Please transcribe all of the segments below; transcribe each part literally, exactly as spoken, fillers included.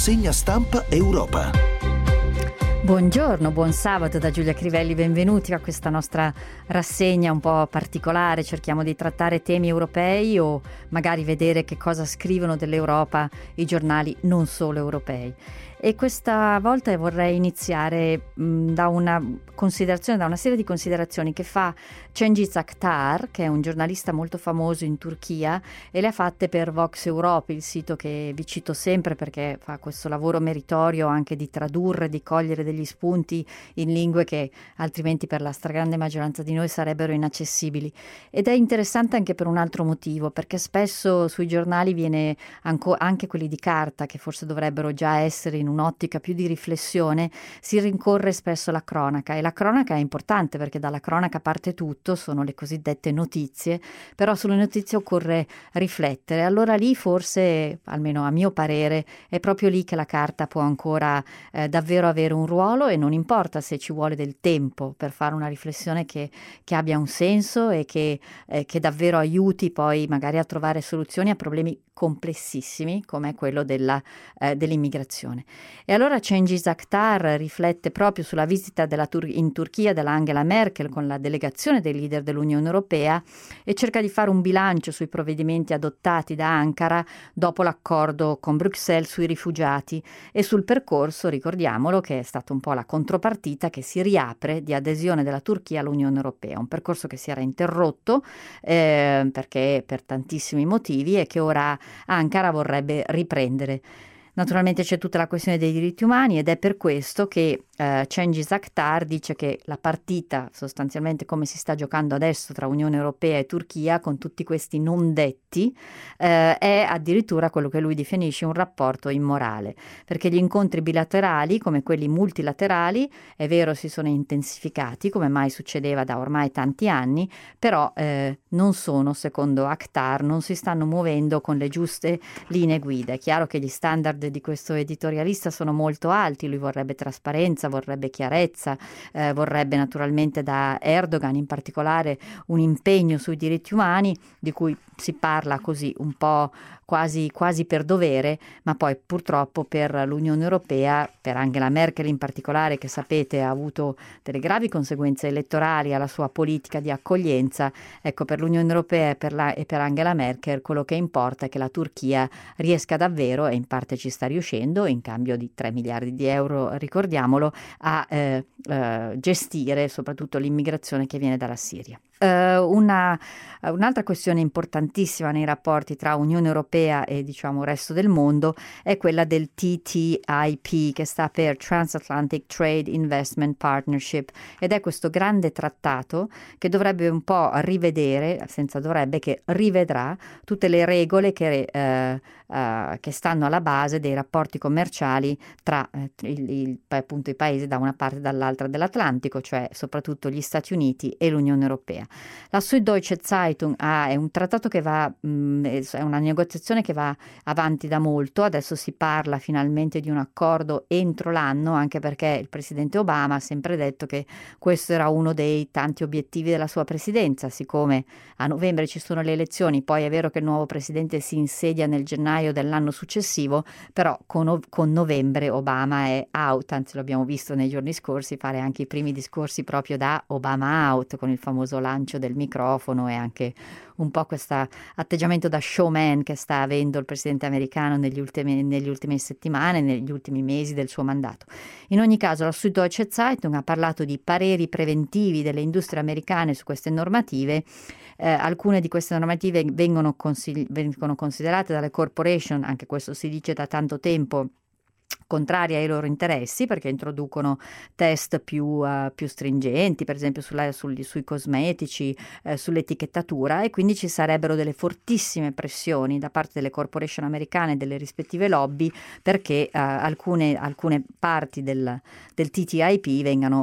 rassegna stampa Europa. Buongiorno, buon sabato da Giulia Crivelli, benvenuti a questa nostra rassegna un po' particolare. Cerchiamo di trattare temi europei o magari vedere che cosa scrivono dell'Europa i giornali non solo europei. E questa volta vorrei iniziare mh, da una considerazione, da una serie di considerazioni che fa Cengiz Aktar, che è un giornalista molto famoso in Turchia, e le ha fatte per Vox Europe, il sito che vi cito sempre perché fa questo lavoro meritorio anche di tradurre, di cogliere degli spunti in lingue che altrimenti per la stragrande maggioranza di noi sarebbero inaccessibili. Ed è interessante anche per un altro motivo, perché spesso sui giornali viene anco, anche quelli di carta, che forse dovrebbero già essere in un'ottica più di riflessione, si rincorre spesso la cronaca, e la cronaca è importante perché dalla cronaca parte tutto, sono le cosiddette notizie, però sulle notizie occorre riflettere. Allora lì forse, almeno a mio parere, è proprio lì che la carta può ancora eh, davvero avere un ruolo, e non importa se ci vuole del tempo per fare una riflessione che, che abbia un senso e che, eh, che davvero aiuti poi magari a trovare soluzioni a problemi complessissimi come quello della, eh, dell'immigrazione. E allora Cengiz Aktar riflette proprio sulla visita della Tur- in Turchia della Angela Merkel con la delegazione dei leader dell'Unione Europea e cerca di fare un bilancio sui provvedimenti adottati da Ankara dopo l'accordo con Bruxelles sui rifugiati e sul percorso, ricordiamolo, che è stata un po' la contropartita che si riapre di adesione della Turchia all'Unione Europea, un percorso che si era interrotto eh, perché per tantissimi motivi e che ora Ankara vorrebbe riprendere. Naturalmente c'è tutta la questione dei diritti umani ed è per questo che eh, Cengiz Aktar dice che la partita, sostanzialmente come si sta giocando adesso tra Unione Europea e Turchia, con tutti questi non detti, eh, è addirittura quello che lui definisce un rapporto immorale, perché gli incontri bilaterali, come quelli multilaterali, è vero si sono intensificati, come mai succedeva da ormai tanti anni, però eh, non sono, secondo Aktar, non si stanno muovendo con le giuste linee guida. È chiaro che gli standard di questo editorialista sono molto alti, lui vorrebbe trasparenza, vorrebbe chiarezza, eh, vorrebbe naturalmente da Erdogan in particolare un impegno sui diritti umani di cui si parla così un po' quasi, quasi per dovere, ma poi purtroppo per l'Unione Europea, per Angela Merkel in particolare, che sapete ha avuto delle gravi conseguenze elettorali alla sua politica di accoglienza, ecco, per l'Unione Europea e per, la, e per Angela Merkel quello che importa è che la Turchia riesca davvero, e in parte ci sta riuscendo, in cambio di tre miliardi di euro, ricordiamolo, a eh, eh, gestire soprattutto l'immigrazione che viene dalla Siria. Uh, una, uh, un'altra questione importantissima nei rapporti tra Unione Europea e diciamo resto del mondo è quella del T T I P, che sta per Transatlantic Trade Investment Partnership, ed è questo grande trattato che dovrebbe un po' rivedere, senza dovrebbe, che rivedrà tutte le regole che, uh, uh, che stanno alla base dei rapporti commerciali tra uh, il, il, appunto, i paesi da una parte e dall'altra dell'Atlantico, cioè soprattutto gli Stati Uniti e l'Unione Europea. La Süddeutsche Zeitung ah, è un trattato che va, mh, è una negoziazione che va avanti da molto, adesso si parla finalmente di un accordo entro l'anno, anche perché il presidente Obama ha sempre detto che questo era uno dei tanti obiettivi della sua presidenza, siccome a novembre ci sono le elezioni, poi è vero che il nuovo presidente si insedia nel gennaio dell'anno successivo, però con, con novembre Obama è out, anzi lo abbiamo visto nei giorni scorsi fare anche i primi discorsi proprio da Obama out, con il famoso lancio del microfono e anche un po' questo atteggiamento da showman che sta avendo il presidente americano negli ultimi, negli ultime settimane, negli ultimi mesi del suo mandato. In ogni caso la Süddeutsche Zeitung ha parlato di pareri preventivi delle industrie americane su queste normative. Eh, alcune di queste normative vengono, consigli- vengono considerate dalle corporation, anche questo si dice da tanto tempo, contrari ai loro interessi, perché introducono test più, uh, più stringenti, per esempio sulla, sul, sui cosmetici, eh, sull'etichettatura, e quindi ci sarebbero delle fortissime pressioni da parte delle corporation americane e delle rispettive lobby perché uh, alcune, alcune parti del, del T T I P vengano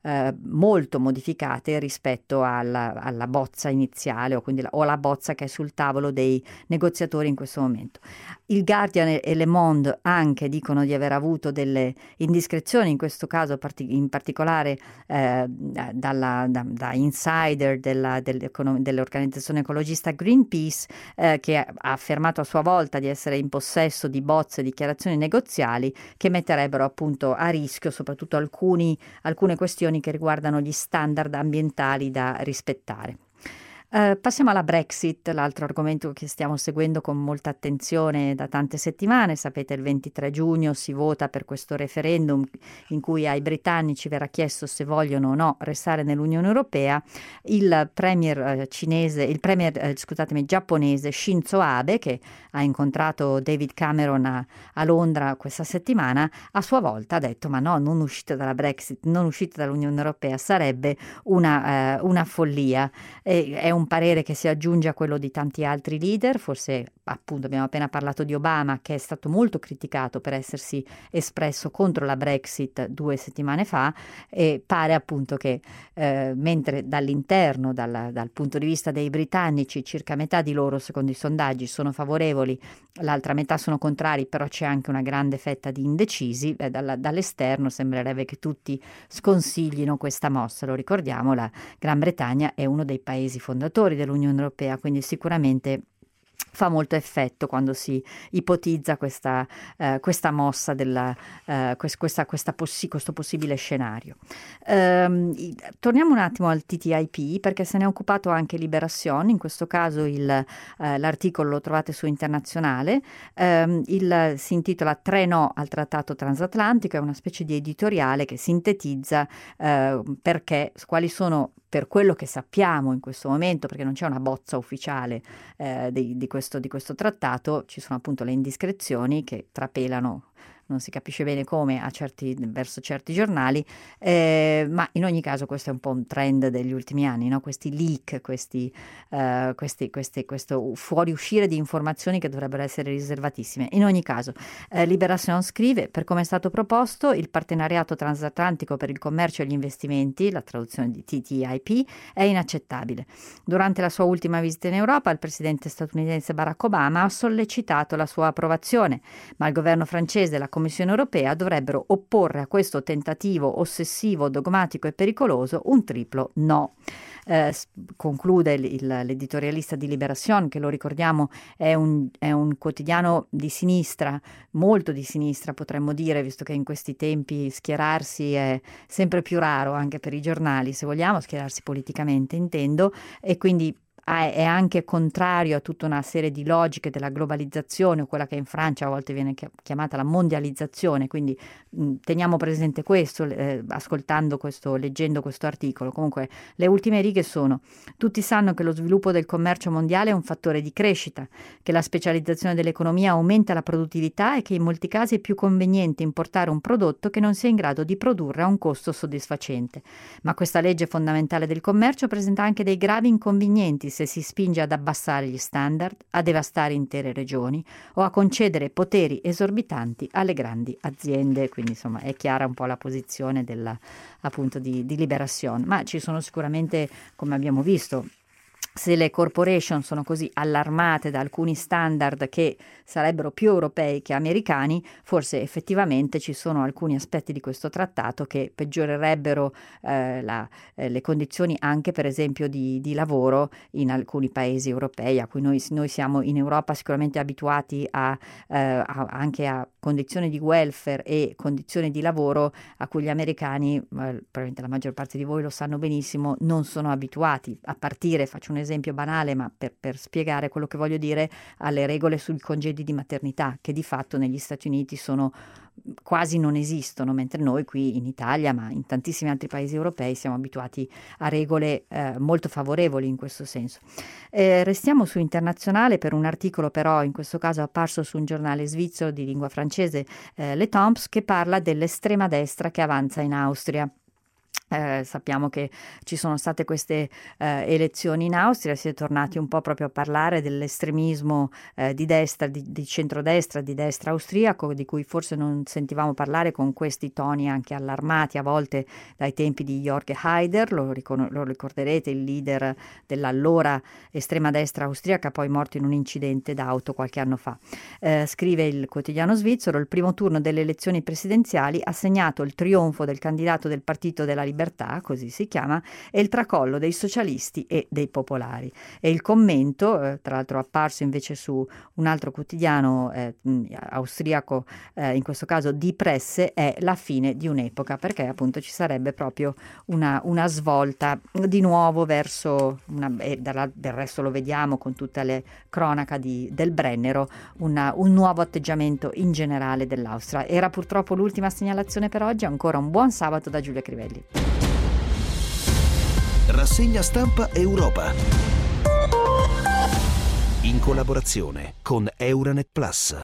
eh, molto modificate rispetto alla, alla bozza iniziale o, quindi la, o la bozza che è sul tavolo dei negoziatori in questo momento. Il Guardian e Le Monde anche dicono di aver avuto delle indiscrezioni, in questo caso partic- in particolare eh, dalla, da, da insider della, dell'organizzazione ecologista Greenpeace, eh, che ha affermato a sua volta di essere in possesso di bozze dichiarazioni negoziali che metterebbero appunto a rischio soprattutto alcuni, alcune questioni che riguardano gli standard ambientali da rispettare. Uh, passiamo alla Brexit, l'altro argomento che stiamo seguendo con molta attenzione da tante settimane. Sapete, il ventitré giugno si vota per questo referendum in cui ai britannici verrà chiesto se vogliono o no restare nell'Unione Europea. Il premier uh, cinese, il premier uh, scusatemi, giapponese Shinzo Abe, che ha incontrato David Cameron a, a Londra questa settimana, a sua volta ha detto: ma no, non uscite dalla Brexit, non uscite dall'Unione Europea, sarebbe una, uh, una follia. E, è un parere che si aggiunge a quello di tanti altri leader. Forse appunto abbiamo appena parlato di Obama, che è stato molto criticato per essersi espresso contro la Brexit due settimane fa, e pare appunto che eh, mentre dall'interno, dal, dal punto di vista dei britannici, circa metà di loro secondo i sondaggi sono favorevoli, l'altra metà sono contrari, però c'è anche una grande fetta di indecisi. Eh, dalla, dall'esterno sembrerebbe che tutti sconsiglino questa mossa. Lo ricordiamo, la Gran Bretagna è uno dei paesi fondatori dell'Unione Europea, quindi sicuramente fa molto effetto quando si ipotizza questa, eh, questa mossa, della, eh, questa, questa possi- questo possibile scenario. Ehm, torniamo un attimo al T T I P, perché se ne è occupato anche Libération. In questo caso il, eh, l'articolo lo trovate su Internazionale. Ehm, il, si intitola Tre no al trattato transatlantico, è una specie di editoriale che sintetizza eh, perché, quali sono, per quello che sappiamo in questo momento, perché non c'è una bozza ufficiale eh, di, di, questo, di questo trattato, ci sono appunto le indiscrezioni che trapelano, non si capisce bene come, a certi, verso certi giornali, eh, ma in ogni caso questo è un po' un trend degli ultimi anni, no? Questi leak, questi, uh, questi, questi, questo fuoriuscire di informazioni che dovrebbero essere riservatissime. In ogni caso, eh, Libération scrive: per come è stato proposto, il partenariato transatlantico per il commercio e gli investimenti, la traduzione di T T I P, è inaccettabile. Durante la sua ultima visita in Europa, il presidente statunitense Barack Obama ha sollecitato la sua approvazione, ma il governo francese e la Commissione europea dovrebbero opporre a questo tentativo ossessivo, dogmatico e pericoloso un triplo no. Eh, conclude il, il, l'editorialista di Libération, che lo ricordiamo è un, è un quotidiano di sinistra, molto di sinistra potremmo dire, visto che in questi tempi schierarsi è sempre più raro anche per i giornali, se vogliamo, schierarsi politicamente intendo, e quindi è anche contrario a tutta una serie di logiche della globalizzazione, o quella che in Francia a volte viene chiamata la mondializzazione, quindi mh, teniamo presente questo, eh, ascoltando questo, leggendo questo articolo. Comunque le ultime righe sono: tutti sanno che lo sviluppo del commercio mondiale è un fattore di crescita, che la specializzazione dell'economia aumenta la produttività e che in molti casi è più conveniente importare un prodotto che non sia in grado di produrre a un costo soddisfacente. Ma questa legge fondamentale del commercio presenta anche dei gravi inconvenienti se si spinge ad abbassare gli standard, a devastare intere regioni o a concedere poteri esorbitanti alle grandi aziende. Quindi insomma è chiara un po' la posizione della, appunto di, di Libération, ma ci sono sicuramente, come abbiamo visto, se le corporation sono così allarmate da alcuni standard che sarebbero più europei che americani, forse effettivamente ci sono alcuni aspetti di questo trattato che peggiorerebbero eh, la, eh, le condizioni anche per esempio di, di lavoro in alcuni paesi europei, a cui noi, noi siamo in Europa sicuramente abituati a, eh, a, anche a condizioni di welfare e condizioni di lavoro a cui gli americani, eh, probabilmente la maggior parte di voi lo sanno benissimo, non sono abituati, a partire, faccio un esempio banale, ma per, per spiegare quello che voglio dire, alle regole sui congedi di maternità, che di fatto negli Stati Uniti sono quasi non esistono, mentre noi qui in Italia, ma in tantissimi altri paesi europei, siamo abituati a regole eh, molto favorevoli in questo senso. Eh, restiamo su Internazionale per un articolo però in questo caso apparso su un giornale svizzero di lingua francese, eh, Le Temps, che parla dell'estrema destra che avanza in Austria. Eh, sappiamo che ci sono state queste eh, elezioni in Austria, si è tornati un po' proprio a parlare dell'estremismo eh, di destra, di, di centrodestra, di destra austriaco, di cui forse non sentivamo parlare con questi toni anche allarmati a volte dai tempi di Jörg Haider, lo, ricon- lo ricorderete, il leader dell'allora estrema destra austriaca, poi morto in un incidente d'auto qualche anno fa. Eh, scrive il quotidiano svizzero: il primo turno delle elezioni presidenziali ha segnato il trionfo del candidato del Partito della Libertà, così si chiama, e il tracollo dei socialisti e dei popolari. E il commento, eh, tra l'altro apparso invece su un altro quotidiano eh, austriaco, eh, in questo caso Die Presse, è la fine di un'epoca, perché appunto ci sarebbe proprio una, una svolta di nuovo verso, una, e dal, del resto lo vediamo con tutte le cronache di, del Brennero, una, un nuovo atteggiamento in generale dell'Austria. Era purtroppo l'ultima segnalazione per oggi, ancora un buon sabato da Giulia Crivelli. Rassegna stampa Europa, in collaborazione con Euranet Plus.